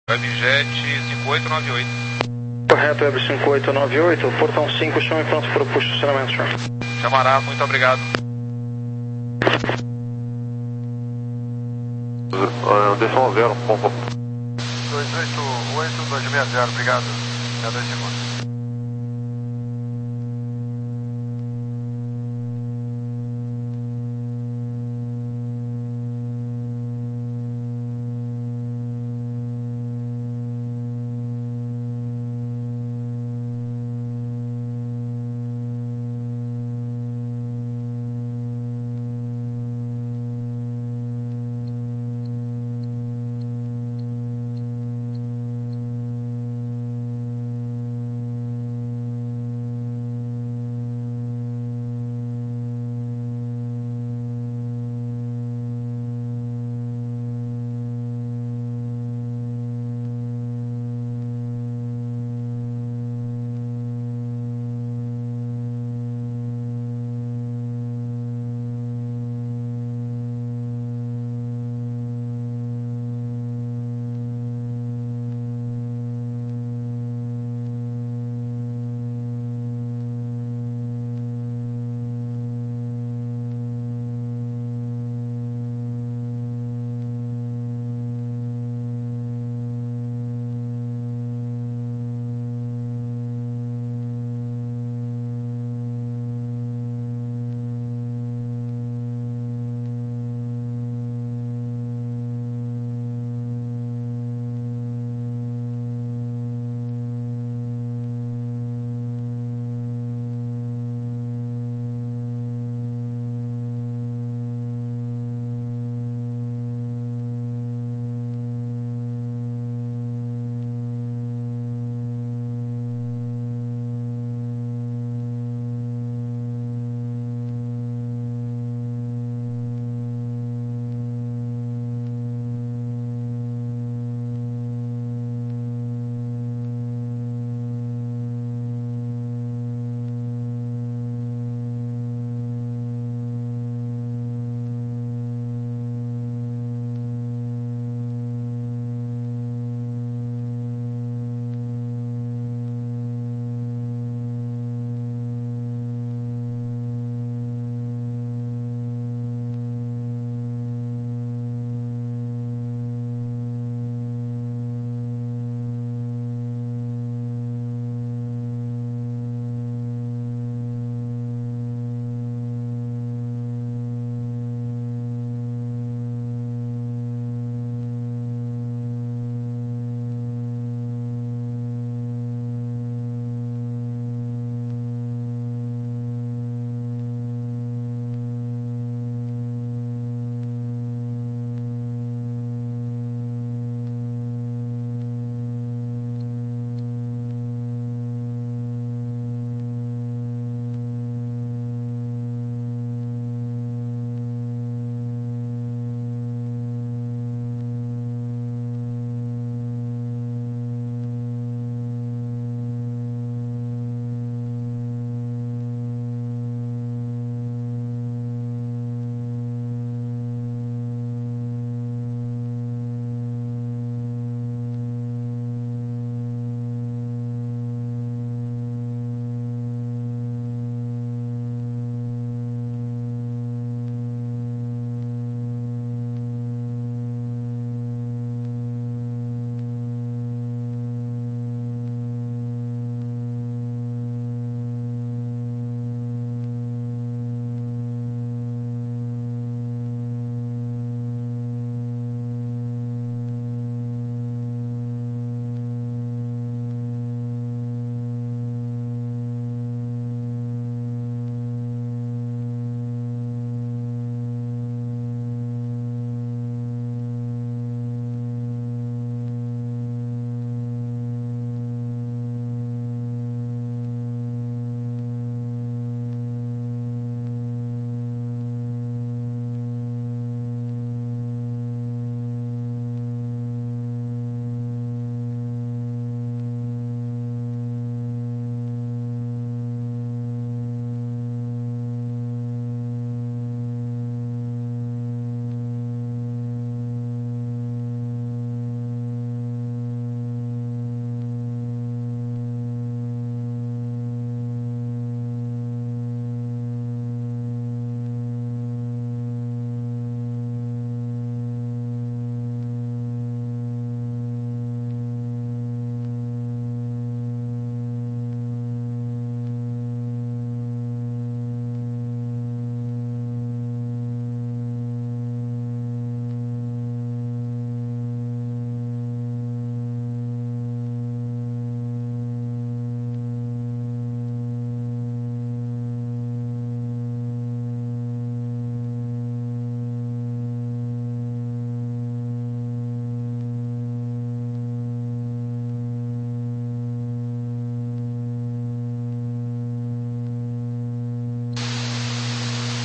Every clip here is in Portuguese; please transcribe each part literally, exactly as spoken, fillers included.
Webjet cinco oito nove oito. Correto, Web cinco oito nove oito, portão cinco, chama pronto para o push de estacionamento, senhor. Chamará, muito obrigado. Uh, deixa um zero, pompa. dois oito oito dois seis zero, obrigado. É dois segundos.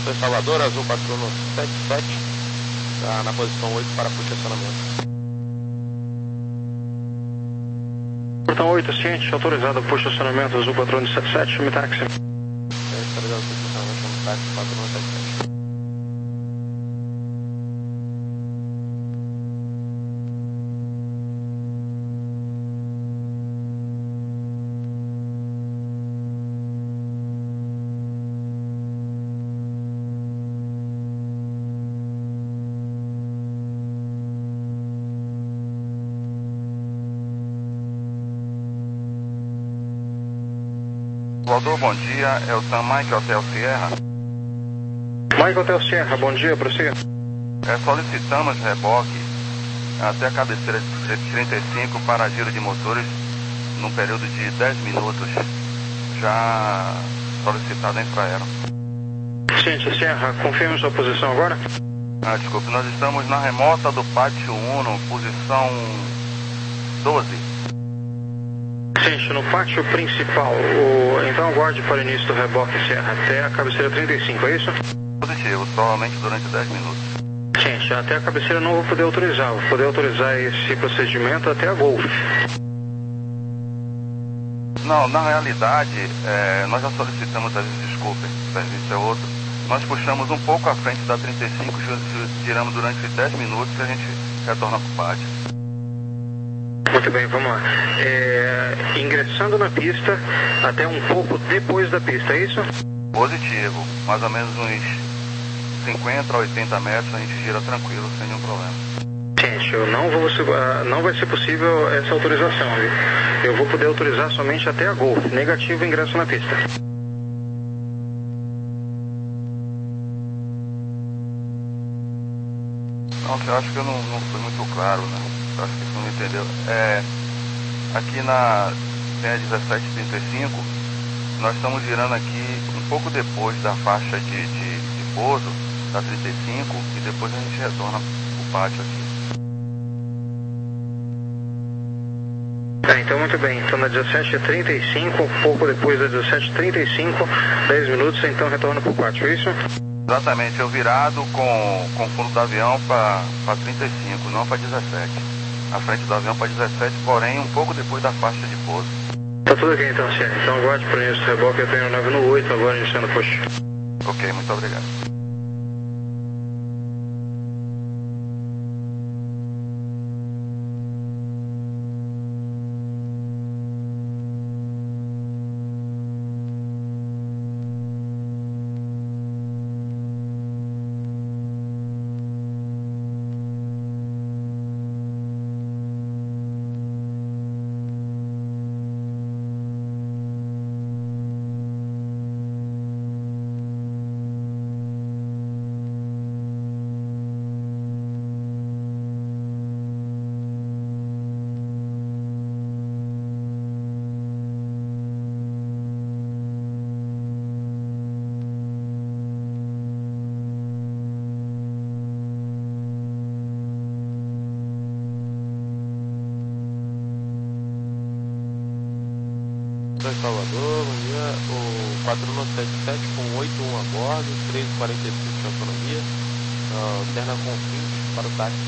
Foi Salvador, Azul quatro um sete sete, tá na posição oito para posicionamento. Portão oito, ciente, autorizado para estacionamento Azul quatro um sete sete, chame táxi. É, autorizado para posicionamento, chame táxi quatro um sete sete. Salvador, bom dia. É o Sam Mike Hotel Sierra. Mike Hotel Sierra, bom dia, prossiga. É, solicitamos reboque até a cabeceira de trinta e cinco para giro de motores num período de dez minutos. Já solicitado a Infraero. Ciente, Sierra, confirme sua posição agora. Ah, desculpe, nós estamos na remota do Pátio Uno, posição doze. Ciente, no pátio principal. O... Então aguarde para o início do reboque, Sierra, até a cabeceira trinta e cinco, é isso? Positivo, provavelmente durante dez minutos. Ciente, até a cabeceira não vou poder autorizar. Vou poder autorizar esse procedimento até a Golf. Não, na realidade, é, nós já solicitamos, às vezes, desculpe, o serviço é outro. Nós puxamos um pouco à frente da trinta e cinco, giramos durante dez minutos e a gente retorna para o pátio. Muito bem, vamos lá. É, ingressando na pista até um pouco depois da pista, é isso? Positivo, mais ou menos uns cinquenta a oitenta metros, a gente gira tranquilo, sem nenhum problema. Gente, eu não vou, não vai ser possível essa autorização, viu? Eu vou poder autorizar somente até a Golf. Negativo ingresso na pista. Não, eu acho que eu não, não fui muito claro, né? Eu acho que você não entendeu. É, aqui na C E dezessete trinta e cinco, nós estamos girando aqui um pouco depois da faixa de, de, de pouso, da trinta e cinco, e depois a gente retorna pro pátio aqui. Tá, então muito bem. Então na dezessete trinta e cinco, um pouco depois da dezessete trinta e cinco, dez minutos, então retorna pro pátio, é isso? Exatamente, eu virado com, com o fundo do avião para trinta e cinco, não para dezessete. A frente do avião para dezessete, porém um pouco depois da faixa de pouso. Tá tudo aqui então, Ciene. Então aguarde para o início do reboque, eu tenho nove no oito agora iniciando o push. Ok, muito obrigado. Salvador, bom dia, o quatro um sete sete com oito um a bordo, três e quarenta e cinco de autonomia, uh, alterna Confins para o táxi.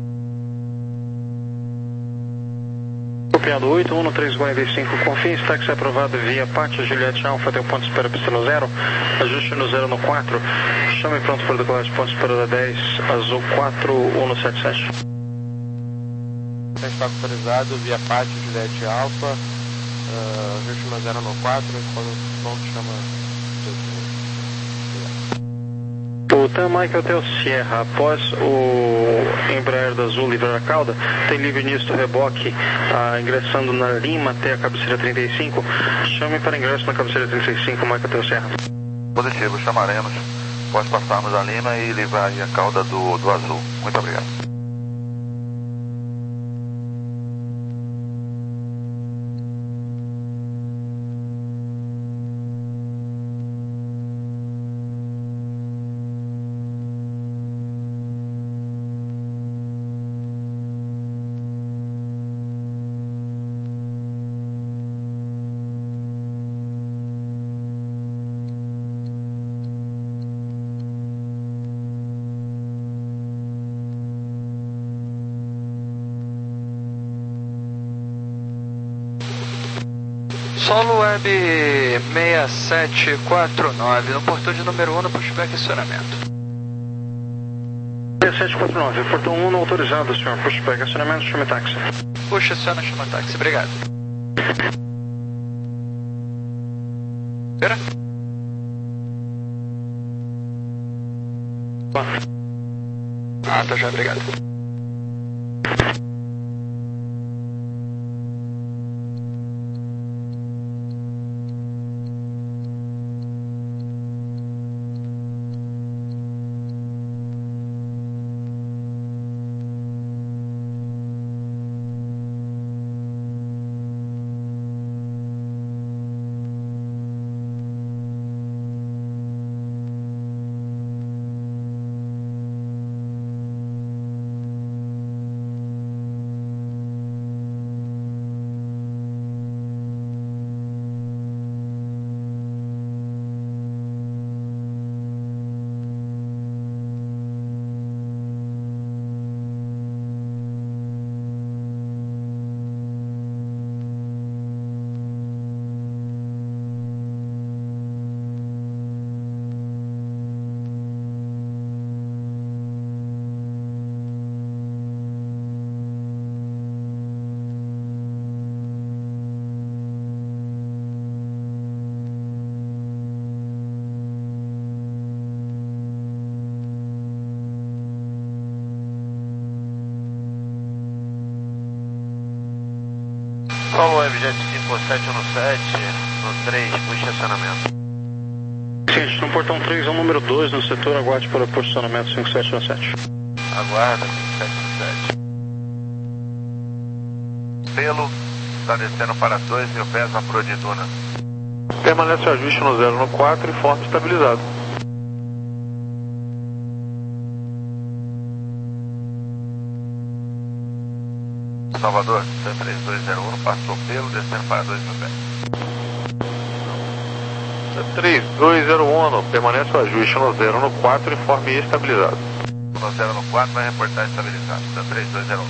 Copiado oito um no três quarenta e cinco, Confins, táxi aprovado via Pátio Juliette Alfa, tem um ponto de espera pista no zero, ajuste no zero no quatro, chame pronto para decolar de ponto de espera da dez, Azul quatro um no sete sete. Está autorizado via Pátio Juliette Alfa. Uh, ajuste no zero no quatro, quando pronto chama. O Tam Mike Hotel Sierra, após o Embraer da Azul livrar a cauda, tem livre início do reboque, uh, ingressando na Lima até a cabeceira trinta e cinco. Chame para ingresso na cabeceira trinta e cinco, Mike Hotel Sierra. Positivo, chamaremos. Pode passarmos a Lima e livrar a cauda do, do Azul. Muito obrigado. Solo Web seis sete quatro nove, no portão de número um, no pushback acionamento. seis sete quatro nove, portão um não autorizado, senhor. Pushback acionamento, chame táxi. Puxa, aciona, chama táxi, obrigado. Espera. Ah, tá já, obrigado. Solo Web Jet cinco sete um sete, no três, puxa acionamento. Ciente, no portão três é o número dois no setor, aguarde para posicionamento cinco sete um sete. Aguarda, cinco sete um sete. Pelo, está descendo para dois mil pés na proa de Duna. Permanece o ajuste no zero no quatro e forte estabilizado. Salvador, três dois zero um, passou pelo, descendo para dois mil pés. três dois zero um, permanece o ajuste no zero no quatro, informe estabilizado. No zero no quatro vai reportar estabilizado, três dois zero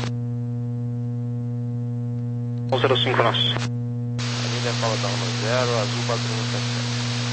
um. um zero cinco nós. Avenida Paula da um zero, azul quatro um sete sete.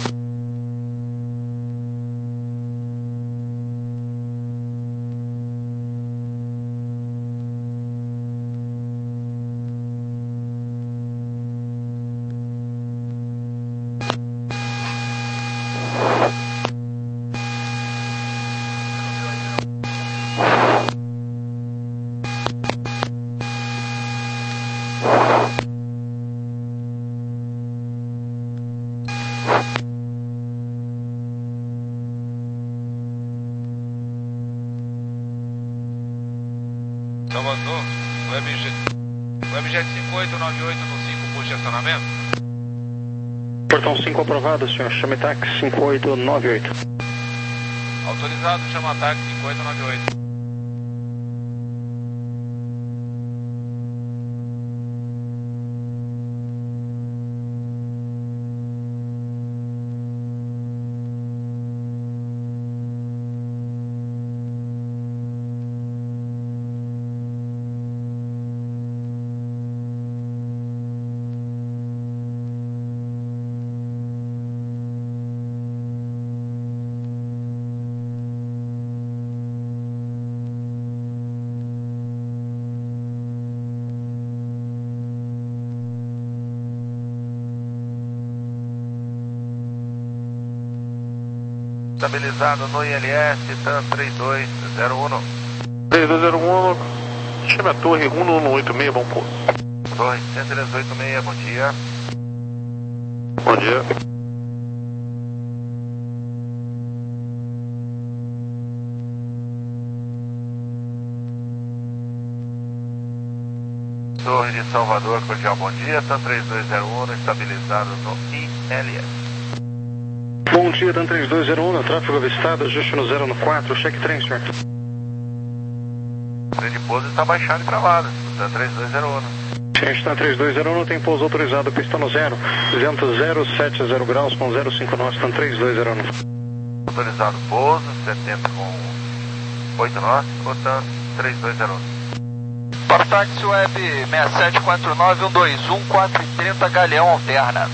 Salvador, Webjet, Webjet cinco oito nove oito no cinco, puxa acionamento. Portão cinco aprovado, senhor. Chame táxi cinco oito nove oito. Autorizado, chama táxi cinco oito nove oito. Estabilizado no I L S, TAM três dois zero um. três dois zero um, chame a torre um um oito seis, bom pouso. Torre cento e dezoito seis, bom dia. Bom dia. Torre de Salvador, cordial bom dia, TAM três dois zero um, estabilizado no I L S. Bom dia, TAM três dois zero um, tráfego avistado, ajuste no zero no quatro, cheque trem, senhor. O trem de pouso está baixado e travado, TAM três dois zero um. Ciente, TAM três dois zero um, tem pouso autorizado, pista no zero, vento zero sete zero graus com zero cinco nós, TAM três dois zero um. Autorizado pouso, setenta com oito nós, TAM três dois zero um. Para o táxi web seis sete quatro nove um dois um quatro três zero Galeão alterna.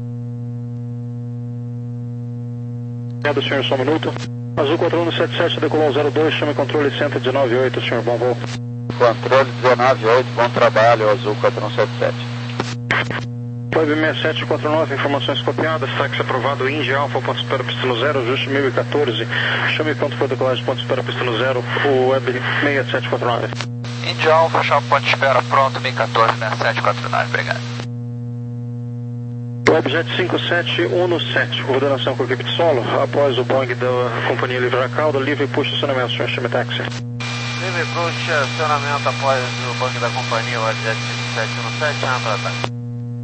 Obrigado, senhor, só um minuto. Azul quatro um sete sete, decolou zero dois, chame controle cento e dezenove oito, senhor, bom voo. Controle dezenove oito, bom trabalho, Azul quatro um sete sete. Web seis sete quatro nove, informações copiadas, táxi aprovado, Índia Alfa, ponto espera, pista no zero, ajuste mil e quatorze, chame ponto for decolagem, ponto espera, pista no zero, o Web seis sete quatro nove. Índia Alfa, chame ponto espera, pronto, mil e quatorze, seis sete quatro nove, obrigado. Webjet cinco sete um sete, coordenação com a equipe de solo, após o Boeing da companhia Livre Arcaldo, livre puxa acionamento, senhor, chame táxi. Livre puxa acionamento após o Boeing da companhia, Webjet cinco sete um sete, chama para ataque.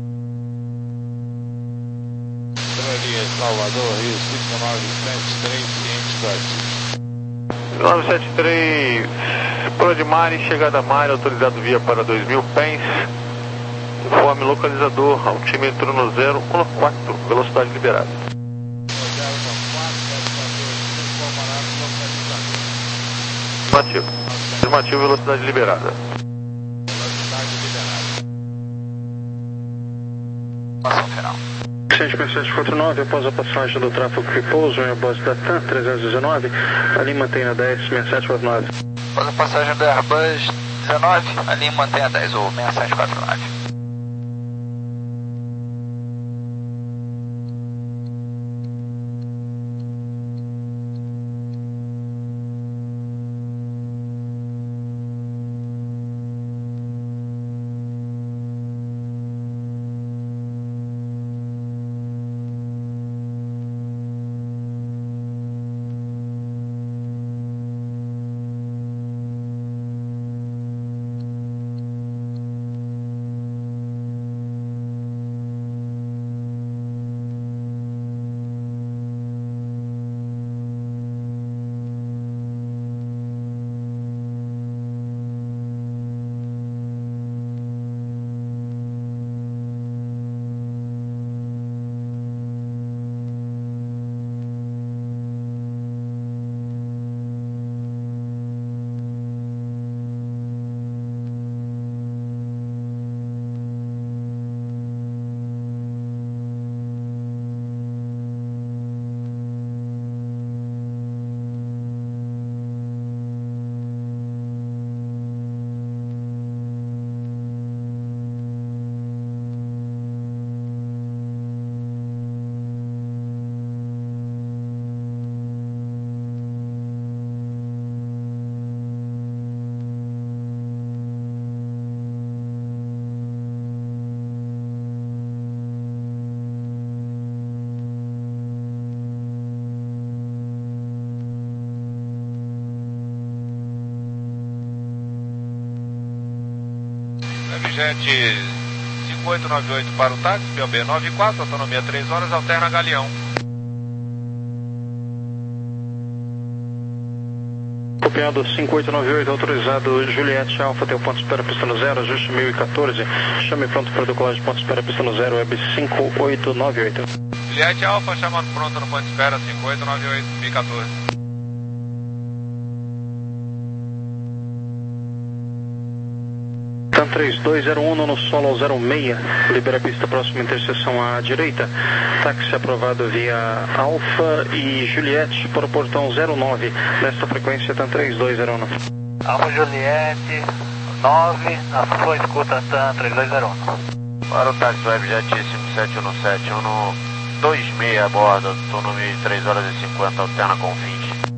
Salvador, Rio cinco nove sete três, ciente do nove sete três, Pula de Mare, chegada a Mare, autorizado via para dois mil pés. Informe localizador, altímetro no zero um quatro, velocidade liberada. Afirmativo. Afirmativo, velocidade liberada. Ação final. seis sete quatro nove, após a passagem do tráfego que pouso em Airbus da TAM trezentos e dezenove, ali mantém a dez, seis sete quatro nove. Após a passagem do Airbus dezenove, ali mantém a dez, ou seis sete quatro nove. Webjet cinco oito nove oito para o táxi, P O B nove quatro, autonomia três horas, alterna Galeão. Copiado cinco oito nove oito, autorizado Juliette Alfa, tem o ponto espera, pista no zero, ajuste mil e quatorze, chame pronto para decolagem, ponto espera, pista no zero, Web cinco oito nove oito. Juliette Alfa, chamando pronto no ponto espera, cinco oito nove oito, mil e quatorze. TAM três dois zero um no solo ao zero seis, libera a pista próxima interseção à direita, táxi aprovado via Alfa e Juliette para o portão zero nove, nesta frequência TAM três dois zero um. Alfa Juliette nove, a sua escuta TAM três dois zero um. Para o táxi Webjet cinco sete um sete, um dois seis a bordo, autonomia de três horas e cinquenta, alterna com fins.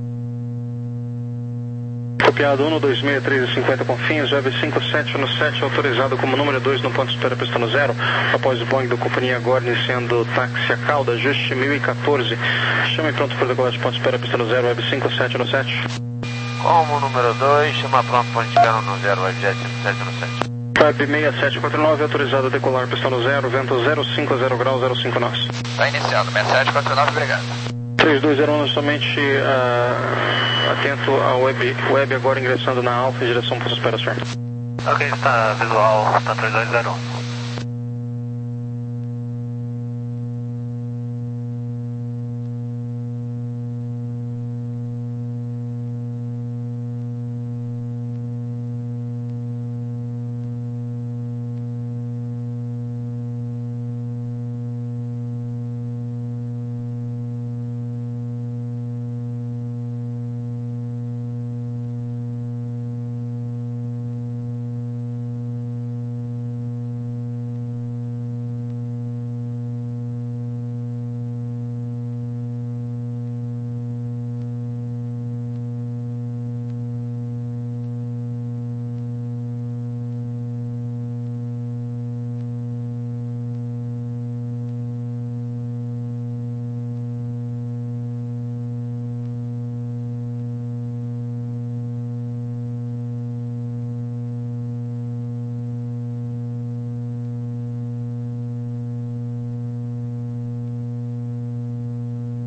Copiado um dois seis três cinquenta com fins, Web cinco sete um sete, autorizado como número dois no ponto espera, pista no zero, após o Boeing da companhia agora iniciando táxi a cauda, ajuste mil e quatorze, chame pronto para decolagem, ponto espera, pista no zero, Web cinco sete um sete. Como número dois, chama pronto, ponto espera no zero, Webjet cinco sete um sete. Web seis sete quatro nove, autorizado a decolar, pista no zero, vento zero cinco zero graus, zero cinco nós. Está iniciando, seis sete quatro nove, obrigado. três dois zero um, somente uh, atento ao web, web agora ingressando na Alfa em direção para os espera, senhor. Ok, está visual, está três dois zero um.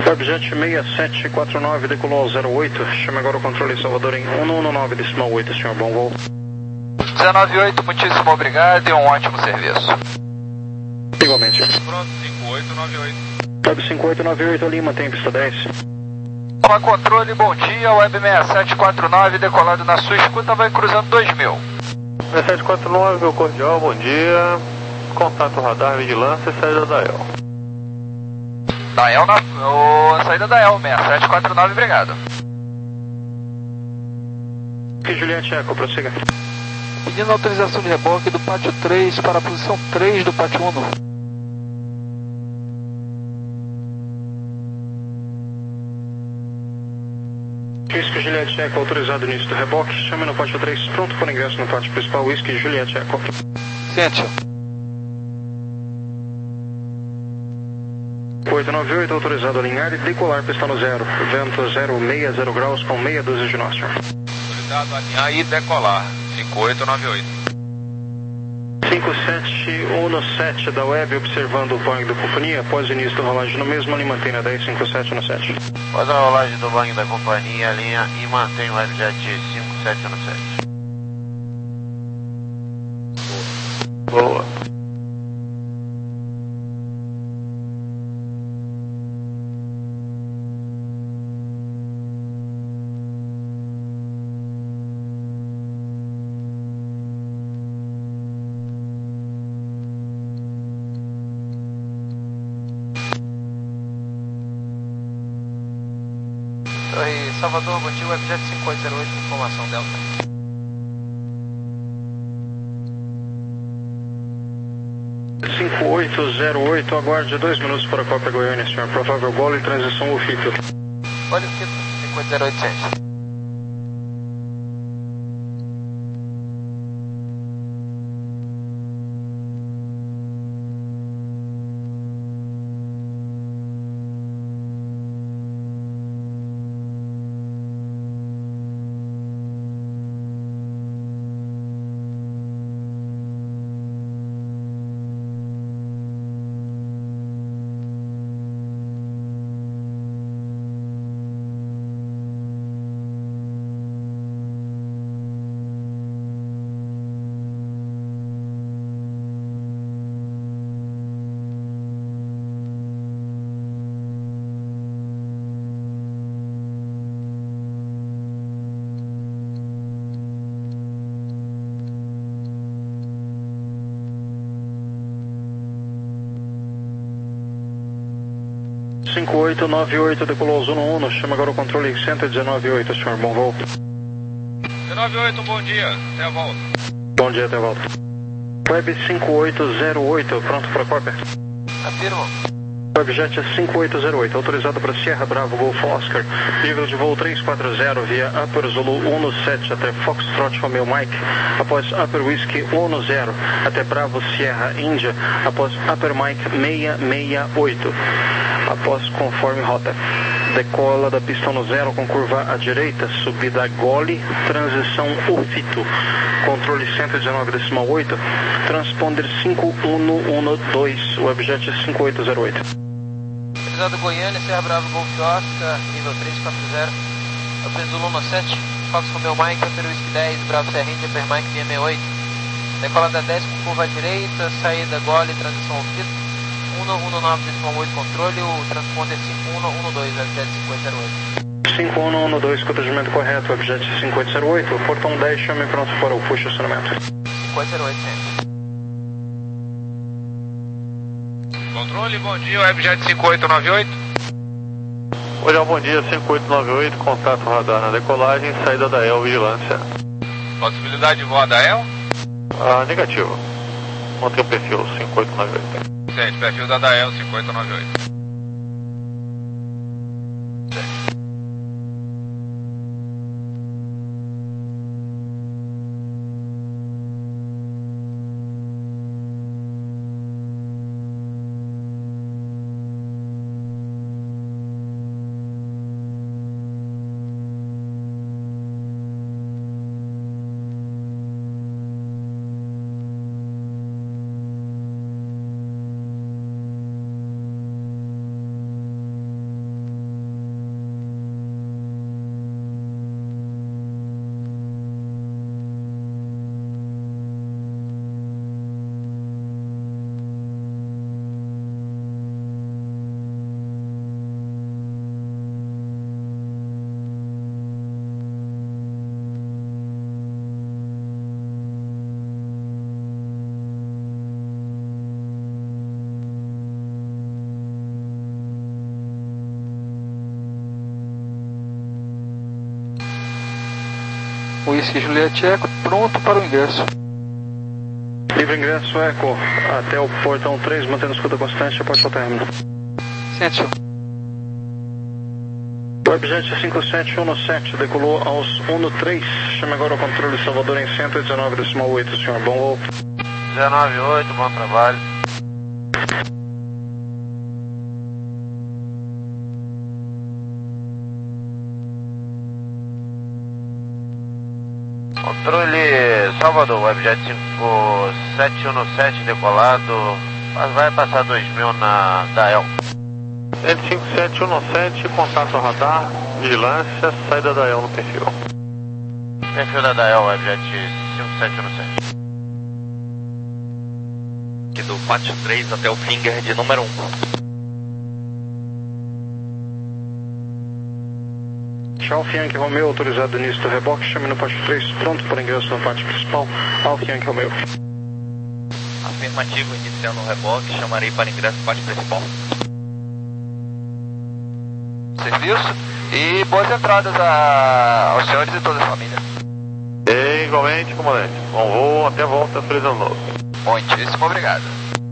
Webjet seis sete quatro nove decolou ao zero oito, chame agora o controle Salvador em um um nove decimal oito, senhor, bom voo. dezenove oito, muitíssimo obrigado e um ótimo serviço. Igualmente. Pronto, cinco oito nove oito. Web cinco oito nove oito Lima, tem pista dez. Toma controle, bom dia, Web seis sete quatro nove, decolado na sua escuta, vai cruzando dois mil. seis sete quatro nove, meu cordial, bom dia. Contato radar, vigilância e saída da E L. Da E L na oh, saída da E L, seis sete quatro nove, obrigado. E Juliette Eco, prossiga. Pedindo autorização de reboque do pátio três para a posição três do pátio um. Whisky Juliette Eco, autorizado início do reboque. Chame no pátio três, pronto para ingresso no pátio principal. Whisky Juliette Eco. Ciente. oito nove oito, autorizado a alinhar e decolar, pista no zero. Vento zero seis zero graus com meia dúzia de nós, senhor. Autorizado a alinhar e decolar. cinco oito nove oito. cinco sete um sete da Web, observando o Boeing da companhia. Após o início do rolagem no mesmo, ele mantém na dez cinco sete um sete. Após a rolagem do Boeing da companhia, alinha e mantém o Webjet cinco sete um sete. Boa. Oi, Salvador, bom dia, Webjet cinco oito zero oito, informação Delta. cinco oito zero oito, aguarde dois minutos para a Copa Goiânia, senhor. Provável golo e transição U F I T. Olha o Fito, cinco oito zero oito, gente. cinco oito nove oito, decolou Zuno um, chama agora o controle cento e dezenove oito, senhor, bom voo. dezenove oito, bom dia, até a volta. Bom dia, até a volta. Web cinco oito zero oito, pronto para a cópia. Afirmo. Webjet cinco oito zero oito, autorizado para Sierra Bravo Golf Oscar, nível de voo trezentos e quarenta via Upper Zulu um sete até Foxtrot Romeo Mike, após Upper Whiskey um zero até Bravo Sierra Índia, após Upper Mike seiscentos e sessenta e oito, após conforme rota. Decola da pista no zero com curva à direita, subida Gole, transição Ufito, controle cento e dezenove decimal oito, transponder cinco um um dois, Webjet cinco oito zero oito. Autorizado Goiânia, Serra Bravo, Golf Oscar, nível trezentos e quarenta, Upper Zulu um sete, Fox Romeo Mike, Upper Whisky dez, Bravo Serra Índia, Upper Mike seiscentos e sessenta e oito. Decola da dez com curva à direita, saída Gole, transição Ufito, um um nove decimal oito, controle, o transponder cinco um um dois, Webjet cinco oito zero oito. cinco um um dois, contegimento correto, Webjet cinco oito zero oito, portão dez, chame pronto para o push acionamento. cinco oito zero oito, sempre. Controle, bom dia, Webjet cinco oito nove oito. Olha, bom dia, cinco oito nove oito, contato radar na decolagem, saída da E L, vigilância. Possibilidade de voar da E L? Ah, negativo. Mantém o perfil cinco oito nove oito. Gente, perfil da D A E L cinco oito nove oito. Whisky Juliette Eco, pronto para o ingresso. Livre ingresso Eco, até o portão três, mantendo escuta constante, após o término. Sente. Webjet cinco sete um sete, decolou aos um três, chama agora o controle Salvador em cento e dezenove vírgula oito, senhor. Bom voo. dezenove vírgula oito, bom trabalho. Controle Salvador, Webjet cinco sete um sete decolado, vai passar dois mil na Dael. cinco sete um sete, contato radar, vigilância, saída da Dael no perfil. Perfil da Dael, Webjet cinco sete um sete. Aqui do pátio três até o finger de número um. Alfa Yankee Romeo, autorizado início do reboque, chame no pátio três, pronto para ingresso no pátio principal. Alfa Yankee Romeo. Afirmativo, iniciando o reboque, chamarei para ingresso no pátio principal. Serviço e boas entradas a... aos senhores e toda a família. E, igualmente, comandante. Bom voo, até a volta, feliz ano novo. Muitíssimo obrigado.